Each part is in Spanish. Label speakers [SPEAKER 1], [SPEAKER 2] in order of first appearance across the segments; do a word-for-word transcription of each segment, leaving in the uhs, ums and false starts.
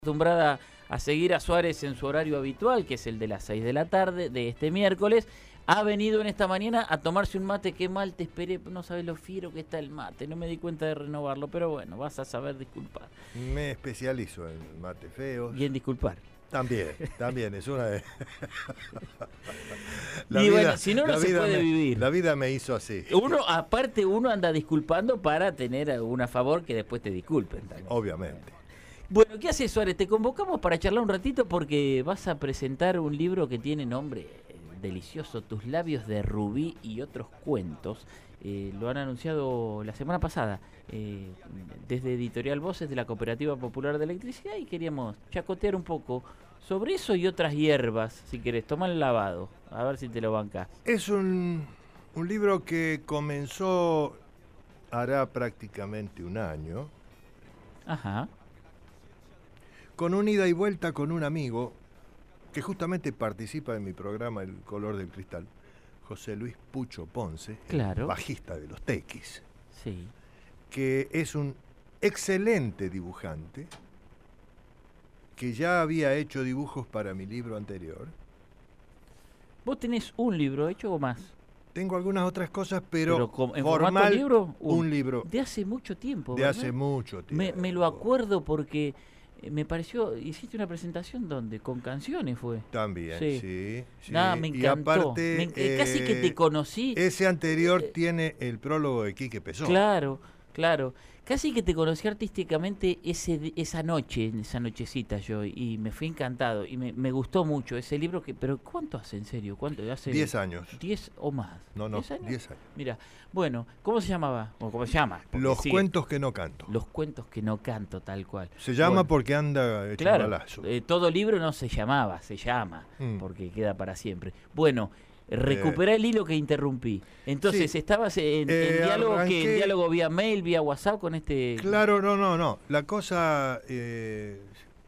[SPEAKER 1] Acostumbrada a seguir a Suárez en su horario habitual, que es el de las seis de la tarde de este miércoles, ha venido en esta mañana a tomarse un mate. Qué mal te esperé, no sabes lo fiero que está el mate, no me di cuenta de renovarlo, pero bueno, vas a saber disculpar.
[SPEAKER 2] Me especializo en mate feos.
[SPEAKER 1] Bien disculpar.
[SPEAKER 2] También, también, es una de...
[SPEAKER 1] y vida, bueno, si no, no se puede
[SPEAKER 2] me,
[SPEAKER 1] vivir.
[SPEAKER 2] La vida me hizo así.
[SPEAKER 1] Uno, aparte, uno anda disculpando para tener un a favor que después te disculpen también.
[SPEAKER 2] Obviamente.
[SPEAKER 1] Bueno, ¿qué haces, Suárez? Te convocamos para charlar un ratito porque vas a presentar un libro que tiene nombre delicioso, Tus labios de rubí y otros cuentos. Eh, lo han anunciado la semana pasada eh, desde Editorial Voces de la Cooperativa Popular de Electricidad y queríamos chacotear un poco sobre eso y otras hierbas, si querés. Toma el lavado, a ver si te lo bancás.
[SPEAKER 2] Es un, un libro que comenzó hará prácticamente un año.
[SPEAKER 1] Ajá.
[SPEAKER 2] Con un ida y vuelta con un amigo que justamente participa en mi programa El Color del Cristal, José Luis Pucho Ponce,
[SPEAKER 1] claro.
[SPEAKER 2] El bajista de los Tequis,
[SPEAKER 1] sí.
[SPEAKER 2] que es un excelente dibujante, que ya había hecho dibujos para mi libro anterior.
[SPEAKER 1] ¿Vos tenés un libro hecho o más?
[SPEAKER 2] Tengo algunas otras cosas, pero,
[SPEAKER 1] pero con, ¿en
[SPEAKER 2] formal,
[SPEAKER 1] formato libro?
[SPEAKER 2] Un, un libro.
[SPEAKER 1] De hace mucho tiempo,
[SPEAKER 2] De
[SPEAKER 1] ¿verdad?
[SPEAKER 2] hace mucho tiempo.
[SPEAKER 1] Me, me lo acuerdo porque me pareció, hiciste una presentación donde con canciones fue.
[SPEAKER 2] También, sí. sí, sí.
[SPEAKER 1] Nada, me encantó.
[SPEAKER 2] Y aparte,
[SPEAKER 1] me, eh, casi que te conocí.
[SPEAKER 2] Ese anterior eh, tiene el prólogo de Quique Pessoa.
[SPEAKER 1] Claro, claro. Casi que te conocí artísticamente ese, esa noche, esa nochecita yo, y me fui encantado. Y me, me gustó mucho ese libro. que Pero ¿cuánto hace, en serio? ¿Cuánto hace?
[SPEAKER 2] Diez años.
[SPEAKER 1] ¿Diez o más?
[SPEAKER 2] No, no,
[SPEAKER 1] ¿Diez años?
[SPEAKER 2] Diez años.
[SPEAKER 1] Mira, bueno, ¿cómo se llamaba? ¿O cómo se llama? Porque
[SPEAKER 2] Los
[SPEAKER 1] sigue.
[SPEAKER 2] cuentos que no canto.
[SPEAKER 1] Los cuentos que no canto, tal cual.
[SPEAKER 2] Se llama
[SPEAKER 1] bueno,
[SPEAKER 2] porque anda hecho
[SPEAKER 1] claro,
[SPEAKER 2] un balazo.
[SPEAKER 1] Eh, todo libro no se llamaba, se llama, mm. porque queda para siempre. Bueno, recuperá eh, el hilo que interrumpí. Entonces, sí, ¿estabas en,
[SPEAKER 2] eh,
[SPEAKER 1] en diálogo
[SPEAKER 2] arranqué...
[SPEAKER 1] que en diálogo vía mail, vía WhatsApp con este...?
[SPEAKER 2] Claro, no, no, no. La cosa... Eh,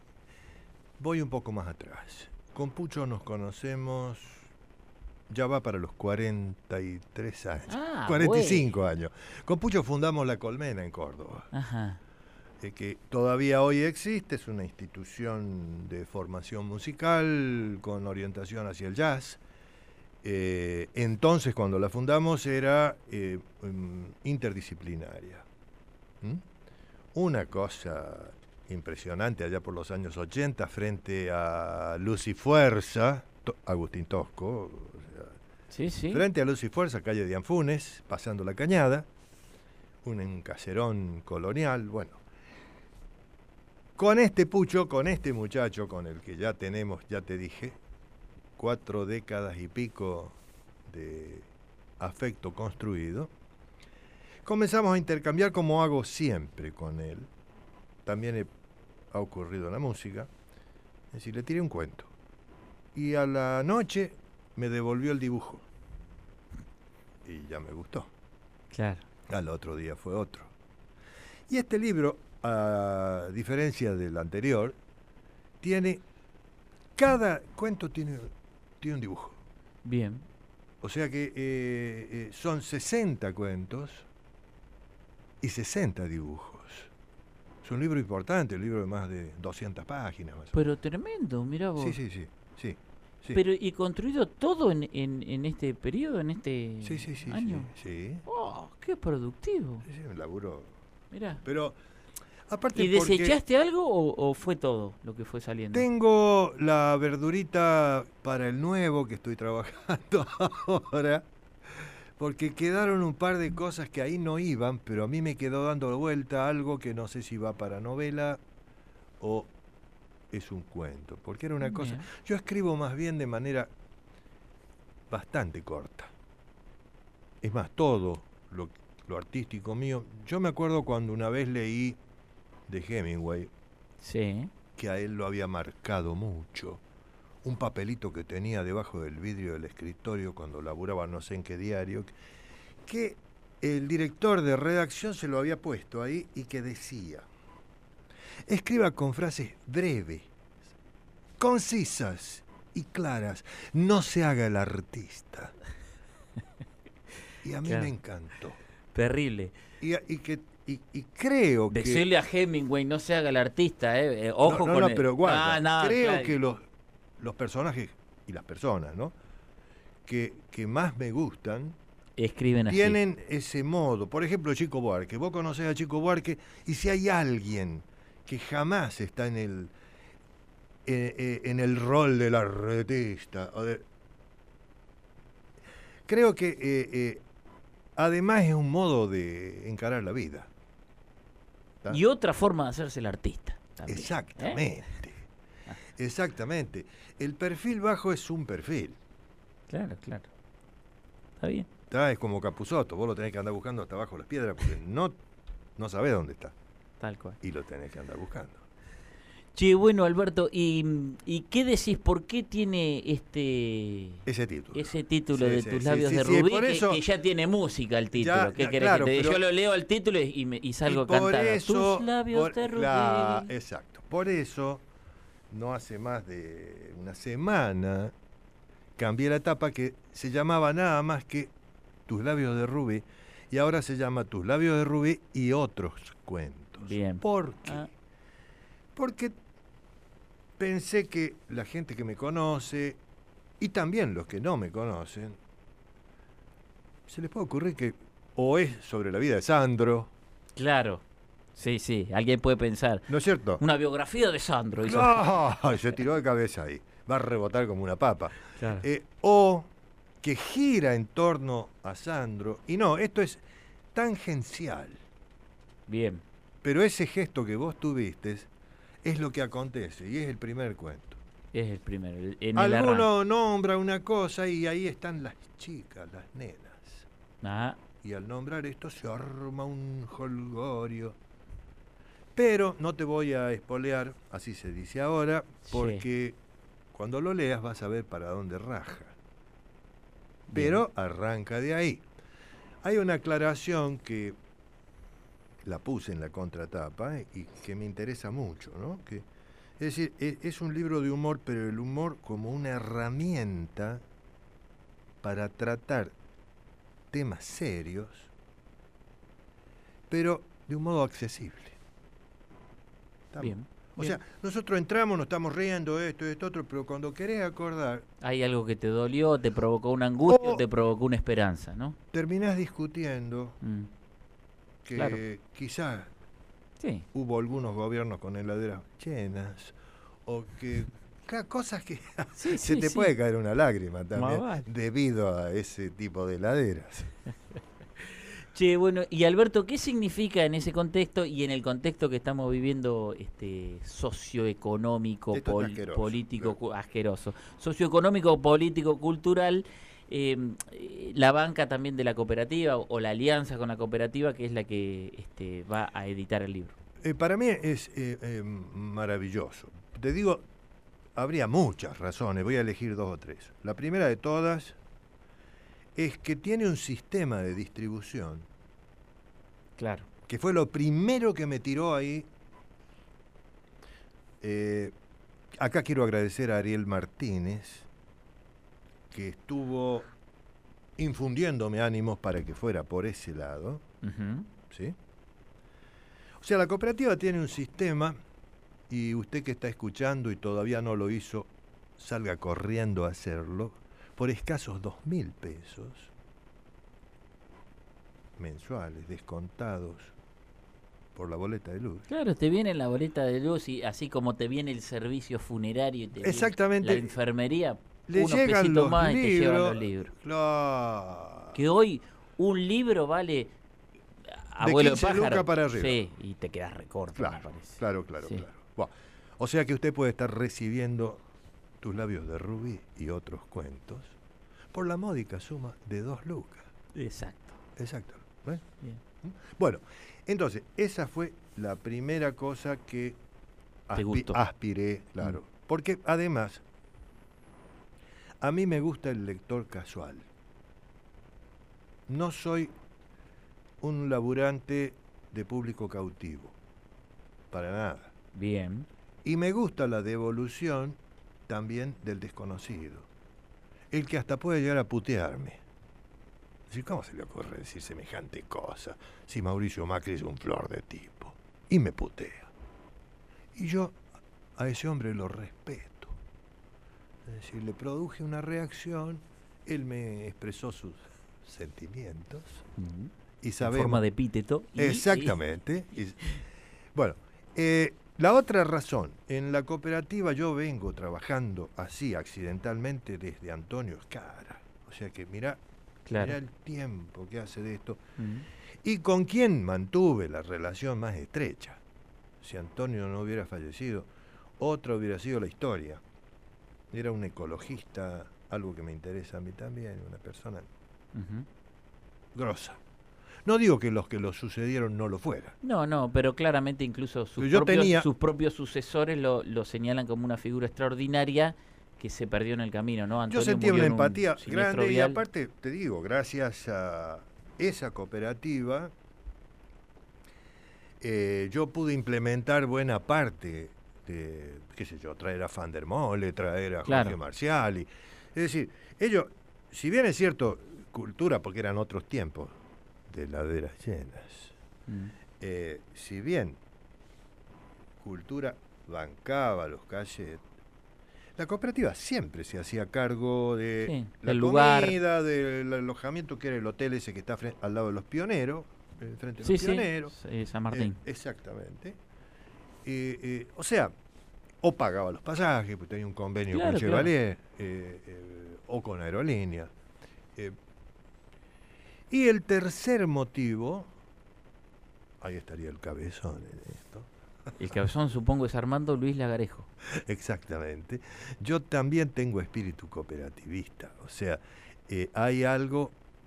[SPEAKER 2] voy un poco más atrás. Con Pucho nos conocemos... Ya va para los cuarenta y tres años.
[SPEAKER 1] Ah,
[SPEAKER 2] cuarenta y cinco
[SPEAKER 1] bueno.
[SPEAKER 2] años. Con Pucho fundamos La Colmena en Córdoba.
[SPEAKER 1] Ajá.
[SPEAKER 2] Eh, que todavía hoy existe. Es una institución de formación musical con orientación hacia el jazz. Eh, entonces, cuando la fundamos, era eh, um, interdisciplinaria. ¿Mm? Una cosa impresionante allá por los años ochenta, frente a Luz y Fuerza, to, Agustín Tosco, o sea,
[SPEAKER 1] sí, sí.
[SPEAKER 2] frente a Luz y Fuerza, calle de Anfunes, pasando la Cañada, un, un caserón colonial, bueno. Con este Pucho, con este muchacho, con el que ya tenemos, ya te dije, cuatro décadas y pico de afecto construido, comenzamos a intercambiar como hago siempre con él. También he, ha ocurrido en la música. Es decir, le tiré un cuento. Y a la noche me devolvió el dibujo. Y ya me gustó.
[SPEAKER 1] Claro.
[SPEAKER 2] Al otro día fue otro. Y este libro, a diferencia del anterior, tiene... Cada cuento tiene... tiene un dibujo.
[SPEAKER 1] Bien.
[SPEAKER 2] O sea que eh, eh, son sesenta cuentos y sesenta dibujos. Es un libro importante, un libro de más de doscientas páginas. Más
[SPEAKER 1] Pero tremendo, mirá vos.
[SPEAKER 2] Sí, sí, sí. sí, sí.
[SPEAKER 1] Pero, ¿y construido todo en, en, en este periodo, en este
[SPEAKER 2] sí, sí, sí,
[SPEAKER 1] año?
[SPEAKER 2] Sí, sí.
[SPEAKER 1] ¡Oh, qué productivo!
[SPEAKER 2] Sí, sí, un laburo.
[SPEAKER 1] Mirá.
[SPEAKER 2] Pero... Aparte
[SPEAKER 1] ¿Y desechaste algo o, o fue todo lo que fue saliendo?
[SPEAKER 2] Tengo la verdurita para el nuevo que estoy trabajando ahora, porque quedaron un par de cosas que ahí no iban, pero a mí me quedó dando vuelta algo que no sé si va para novela o es un cuento, porque era una bien. cosa... Yo escribo más bien de manera bastante corta. Es más, todo lo, lo artístico mío... Yo me acuerdo cuando una vez leí de Hemingway,
[SPEAKER 1] sí,
[SPEAKER 2] que a él lo había marcado mucho, un papelito que tenía debajo del vidrio del escritorio cuando laburaba no sé en qué diario, que el director de redacción se lo había puesto ahí y que decía: escriba con frases breves, concisas y claras, no se haga el artista. Y a mí claro. me encantó.
[SPEAKER 1] Terrible.
[SPEAKER 2] Y, y que y, y creo que...
[SPEAKER 1] Decirle a Hemingway no se haga el artista, eh, eh, ojo
[SPEAKER 2] no, no,
[SPEAKER 1] con
[SPEAKER 2] no,
[SPEAKER 1] el...
[SPEAKER 2] pero guarda,
[SPEAKER 1] Ah, no,
[SPEAKER 2] creo
[SPEAKER 1] claro.
[SPEAKER 2] que los, los personajes y las personas, ¿no? Que, que más me gustan
[SPEAKER 1] Escriben así.
[SPEAKER 2] tienen ese modo. Por ejemplo, Chico Buarque. Vos conocés a Chico Buarque y si hay alguien que jamás está en el eh, eh, en el rol del artista, o de- creo que eh, eh, además es un modo de encarar la vida. ¿Tá?
[SPEAKER 1] Y otra forma de hacerse el artista. También,
[SPEAKER 2] Exactamente.
[SPEAKER 1] ¿eh?
[SPEAKER 2] Exactamente. El perfil bajo es un perfil.
[SPEAKER 1] Claro, claro. Está bien.
[SPEAKER 2] ¿Tá? Es como Capusotto. Vos lo tenés que andar buscando hasta abajo de las piedras porque no, no sabés dónde está.
[SPEAKER 1] Tal cual.
[SPEAKER 2] Y lo tenés que andar buscando.
[SPEAKER 1] Che, bueno, Alberto, ¿y, y qué decís? ¿Por qué tiene este
[SPEAKER 2] Ese título.
[SPEAKER 1] ese título
[SPEAKER 2] Sí,
[SPEAKER 1] de
[SPEAKER 2] sí,
[SPEAKER 1] tus
[SPEAKER 2] sí,
[SPEAKER 1] labios
[SPEAKER 2] sí,
[SPEAKER 1] de
[SPEAKER 2] sí,
[SPEAKER 1] Rubí?
[SPEAKER 2] por
[SPEAKER 1] que,
[SPEAKER 2] eso-
[SPEAKER 1] que ya tiene música el título.
[SPEAKER 2] Ya,
[SPEAKER 1] ¿Qué
[SPEAKER 2] ya,
[SPEAKER 1] querés
[SPEAKER 2] claro,
[SPEAKER 1] que te diga?
[SPEAKER 2] pero-
[SPEAKER 1] Yo lo leo el título y, y, me, y salgo
[SPEAKER 2] Y por
[SPEAKER 1] cantando.
[SPEAKER 2] eso,
[SPEAKER 1] Tus labios
[SPEAKER 2] por-
[SPEAKER 1] de Rubí.
[SPEAKER 2] la- exacto. Por eso, no hace más de una semana, cambié la etapa que se llamaba nada más que Tus labios de Rubí, y ahora se llama Tus labios de Rubí y otros cuentos.
[SPEAKER 1] Bien.
[SPEAKER 2] ¿Por qué?
[SPEAKER 1] Ah,
[SPEAKER 2] Porque pensé que la gente que me conoce, y también los que no me conocen, se les puede ocurrir que o es sobre la vida de Sandro,
[SPEAKER 1] claro. Sí, sí. Alguien puede pensar.
[SPEAKER 2] ¿no es cierto?
[SPEAKER 1] Una biografía de Sandro. hizo-
[SPEAKER 2] ¡No! Se tiró de cabeza ahí. Va a rebotar como una papa.
[SPEAKER 1] Claro.
[SPEAKER 2] Eh, o que gira en torno a Sandro. Y no, esto es tangencial.
[SPEAKER 1] Bien.
[SPEAKER 2] Pero ese gesto que vos tuviste es lo que acontece y es el primer cuento.
[SPEAKER 1] Es el primero. el- En el arranque.
[SPEAKER 2] Alguno nombra una cosa y ahí están las chicas, las nenas.
[SPEAKER 1] Ah,
[SPEAKER 2] Y al nombrar esto se arma un jolgorio. Pero no te voy a espolear, así se dice ahora, porque cuando lo leas vas a ver para dónde raja. Pero arranca de ahí. Hay una aclaración que la puse en la contratapa eh, y que me interesa mucho, ¿no? Que, es decir, es, es un libro de humor, pero el humor como una herramienta para tratar temas serios, pero de un modo accesible. ¿Estamos?
[SPEAKER 1] bien.
[SPEAKER 2] O
[SPEAKER 1] bien.
[SPEAKER 2] sea, nosotros entramos, nos estamos riendo, esto, esto, otro, pero cuando querés acordar,
[SPEAKER 1] Hay algo que te dolió, te provocó una angustia,
[SPEAKER 2] O-
[SPEAKER 1] te provocó una esperanza, ¿no?
[SPEAKER 2] terminás discutiendo
[SPEAKER 1] Mm,
[SPEAKER 2] que
[SPEAKER 1] Claro.
[SPEAKER 2] quizás
[SPEAKER 1] Sí.
[SPEAKER 2] hubo algunos gobiernos con heladeras llenas, o que ca- cosas que
[SPEAKER 1] Sí,
[SPEAKER 2] se
[SPEAKER 1] sí,
[SPEAKER 2] te
[SPEAKER 1] sí.
[SPEAKER 2] puede caer una lágrima también
[SPEAKER 1] vale.
[SPEAKER 2] debido a ese tipo de heladeras.
[SPEAKER 1] Che, bueno, y Alberto, ¿qué significa en ese contexto y en el contexto que estamos viviendo este socioeconómico,
[SPEAKER 2] Esto es
[SPEAKER 1] pol-
[SPEAKER 2] asqueroso,
[SPEAKER 1] político,
[SPEAKER 2] claro.
[SPEAKER 1] cu- asqueroso, socioeconómico, político, cultural, eh, eh, la banca también de la cooperativa o, o la alianza con la cooperativa que es la que este, va a editar el libro?
[SPEAKER 2] Eh, para mí es eh, eh, maravilloso. Te digo, habría muchas razones, voy a elegir dos o tres. La primera de todas es que tiene un sistema de distribución,
[SPEAKER 1] Claro.
[SPEAKER 2] que fue lo primero que me tiró ahí. Eh, acá quiero agradecer a Ariel Martínez, que estuvo infundiéndome ánimos para que fuera por ese lado,
[SPEAKER 1] Ujú.
[SPEAKER 2] ¿sí? O sea, la cooperativa tiene un sistema, y usted que está escuchando y todavía no lo hizo, salga corriendo a hacerlo, por escasos dos mil pesos mensuales, descontados por la boleta de luz.
[SPEAKER 1] Claro, te viene la boleta de luz y así como te viene el servicio funerario y te viene
[SPEAKER 2] Exactamente.
[SPEAKER 1] la enfermería,
[SPEAKER 2] Le
[SPEAKER 1] unos
[SPEAKER 2] llegan
[SPEAKER 1] pesitos
[SPEAKER 2] los
[SPEAKER 1] más y te llevan
[SPEAKER 2] libros.
[SPEAKER 1] los libros.
[SPEAKER 2] Claro.
[SPEAKER 1] Que hoy un libro vale abuelo de,
[SPEAKER 2] quince
[SPEAKER 1] pájaro.
[SPEAKER 2] lucas para arriba.
[SPEAKER 1] Sí, y te quedas recorto, me
[SPEAKER 2] Claro,
[SPEAKER 1] parece.
[SPEAKER 2] claro, claro,
[SPEAKER 1] Sí.
[SPEAKER 2] claro. Buah. O sea que usted puede estar recibiendo Tus labios de Rubí y otros cuentos por la módica suma de dos lucas.
[SPEAKER 1] Exacto.
[SPEAKER 2] Exacto. ¿Ves?
[SPEAKER 1] Bien.
[SPEAKER 2] Bueno, entonces, esa fue la primera cosa que
[SPEAKER 1] Te
[SPEAKER 2] aspi-
[SPEAKER 1] gustó.
[SPEAKER 2] aspiré, claro.
[SPEAKER 1] Mm.
[SPEAKER 2] Porque además, a mí me gusta el lector casual. No soy un laburante de público cautivo, para nada.
[SPEAKER 1] Bien.
[SPEAKER 2] Y me gusta la devolución también del desconocido. El que hasta puede llegar a putearme. ¿Cómo se le ocurre decir semejante cosa? Si Mauricio Macri es un flor de tipo. Y me putea. Y yo a ese hombre lo respeto. Es decir, le produje una reacción, él me expresó sus sentimientos.
[SPEAKER 1] Uh-huh.
[SPEAKER 2] Y sabemos,
[SPEAKER 1] en forma de epíteto.
[SPEAKER 2] Y, exactamente. Y, y, bueno, eh, la otra razón, en la cooperativa yo vengo trabajando así accidentalmente desde Antonio Escara. O sea que mirá,
[SPEAKER 1] claro.
[SPEAKER 2] mirá el tiempo que hace de esto.
[SPEAKER 1] Uh-huh.
[SPEAKER 2] Y con quien mantuve la relación más estrecha. Si Antonio no hubiera fallecido, otra hubiera sido la historia. Era un ecologista, algo que me interesa a mí también, una persona uh-huh. grosa. No digo que los que lo sucedieron no lo fueran.
[SPEAKER 1] No, no, pero claramente incluso sus,
[SPEAKER 2] yo
[SPEAKER 1] propios,
[SPEAKER 2] tenía...
[SPEAKER 1] sus propios sucesores lo, lo señalan como una figura extraordinaria que se perdió en el camino, ¿no? Antonio
[SPEAKER 2] yo sentía una
[SPEAKER 1] un
[SPEAKER 2] empatía grande
[SPEAKER 1] vial.
[SPEAKER 2] Y aparte, te digo, gracias a esa cooperativa, eh, yo pude implementar buena parte de, qué sé yo, traer a Van der Molle, traer a
[SPEAKER 1] claro.
[SPEAKER 2] Jorge Marciali. Es decir, ellos, si bien es cierto, cultura, porque eran otros tiempos, de laderas llenas. Mm. Eh, si bien cultura bancaba los cachets, la cooperativa siempre se hacía cargo de
[SPEAKER 1] sí,
[SPEAKER 2] la
[SPEAKER 1] del
[SPEAKER 2] comida,
[SPEAKER 1] lugar.
[SPEAKER 2] del alojamiento, que era el hotel ese que está frente, al lado de los pioneros, frente a
[SPEAKER 1] sí,
[SPEAKER 2] los pioneros.
[SPEAKER 1] Sí, San Martín.
[SPEAKER 2] Eh, exactamente. Eh, eh, o sea, o pagaba los pasajes, porque tenía un convenio claro, con Chevalier, claro. eh, eh, o con aerolíneas. Eh, Y el tercer motivo, ahí estaría el cabezón en esto.
[SPEAKER 1] El cabezón supongo es Armando Luis Lagarejo.
[SPEAKER 2] Exactamente. Yo también tengo espíritu cooperativista, o sea, eh, hay algo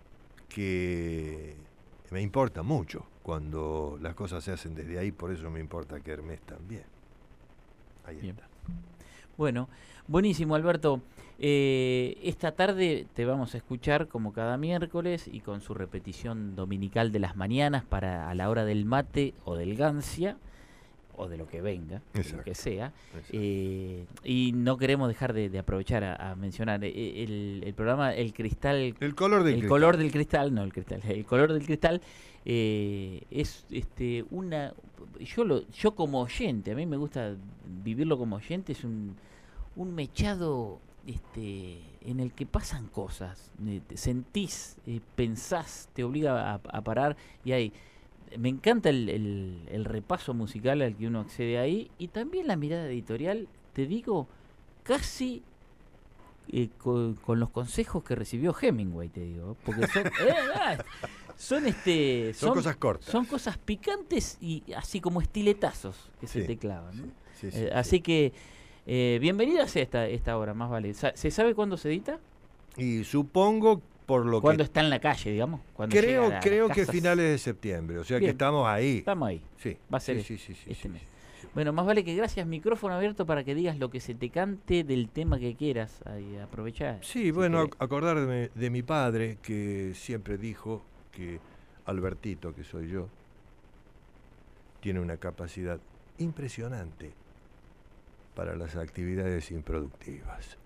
[SPEAKER 2] que me importa mucho cuando las cosas se hacen desde ahí, por eso me importa que Hermes también. Ahí
[SPEAKER 1] Bien.
[SPEAKER 2] está.
[SPEAKER 1] Bueno, buenísimo, Alberto. Eh, esta tarde te vamos a escuchar como cada miércoles y con su repetición dominical de las mañanas para a la hora del mate o del gancia o de lo que venga, de lo que sea. Eh, y no queremos dejar de, de aprovechar a, a mencionar eh, el, el programa El Cristal.
[SPEAKER 2] El color del
[SPEAKER 1] el
[SPEAKER 2] cristal.
[SPEAKER 1] color del cristal, no el cristal. El color del cristal eh, es este una. Yo lo, yo como oyente, a mí me gusta vivirlo como oyente, es un un mechado. Este, en el que pasan cosas, eh, sentís, eh, pensás, te obliga a, a parar y hay, me encanta el, el, el repaso musical al que uno accede ahí y también la mirada editorial, te digo, casi eh, con, con los consejos que recibió Hemingway, te digo, porque son, eh, ah, son este,
[SPEAKER 2] son, son cosas cortas,
[SPEAKER 1] son cosas picantes y así como estiletazos que sí, se te clavan, ¿no?
[SPEAKER 2] sí, sí, sí,
[SPEAKER 1] eh,
[SPEAKER 2] sí.
[SPEAKER 1] Así que Eh, bienvenida sea esta, esta hora, más vale. ¿Se sabe cuándo se edita?
[SPEAKER 2] Y supongo por lo
[SPEAKER 1] ¿Cuándo
[SPEAKER 2] que...
[SPEAKER 1] está en la calle, digamos?
[SPEAKER 2] Creo,
[SPEAKER 1] la,
[SPEAKER 2] creo que finales de septiembre, o sea Bien. que estamos ahí.
[SPEAKER 1] Estamos ahí.
[SPEAKER 2] Sí.
[SPEAKER 1] Va a ser
[SPEAKER 2] sí, sí, sí,
[SPEAKER 1] este
[SPEAKER 2] sí,
[SPEAKER 1] mes.
[SPEAKER 2] sí, sí.
[SPEAKER 1] Bueno, más vale que gracias, micrófono abierto para que digas lo que se te cante del tema que quieras. Ahí, aprovechar.
[SPEAKER 2] Sí,
[SPEAKER 1] si
[SPEAKER 2] bueno, querés. acordarme de mi padre que siempre dijo que Albertito, que soy yo, tiene una capacidad impresionante para las actividades improductivas.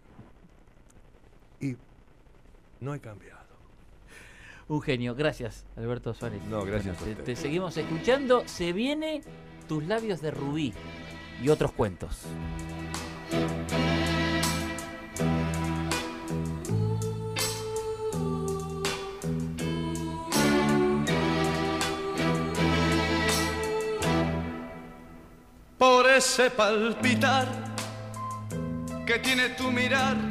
[SPEAKER 2] Y no he cambiado.
[SPEAKER 1] Un genio. Gracias, Alberto Suárez.
[SPEAKER 2] No, gracias
[SPEAKER 1] bueno,
[SPEAKER 2] a
[SPEAKER 1] te,
[SPEAKER 2] usted.
[SPEAKER 1] te seguimos escuchando. Se viene Tus labios de rubí y otros cuentos.
[SPEAKER 3] Por ese palpitar que tiene tu mirar.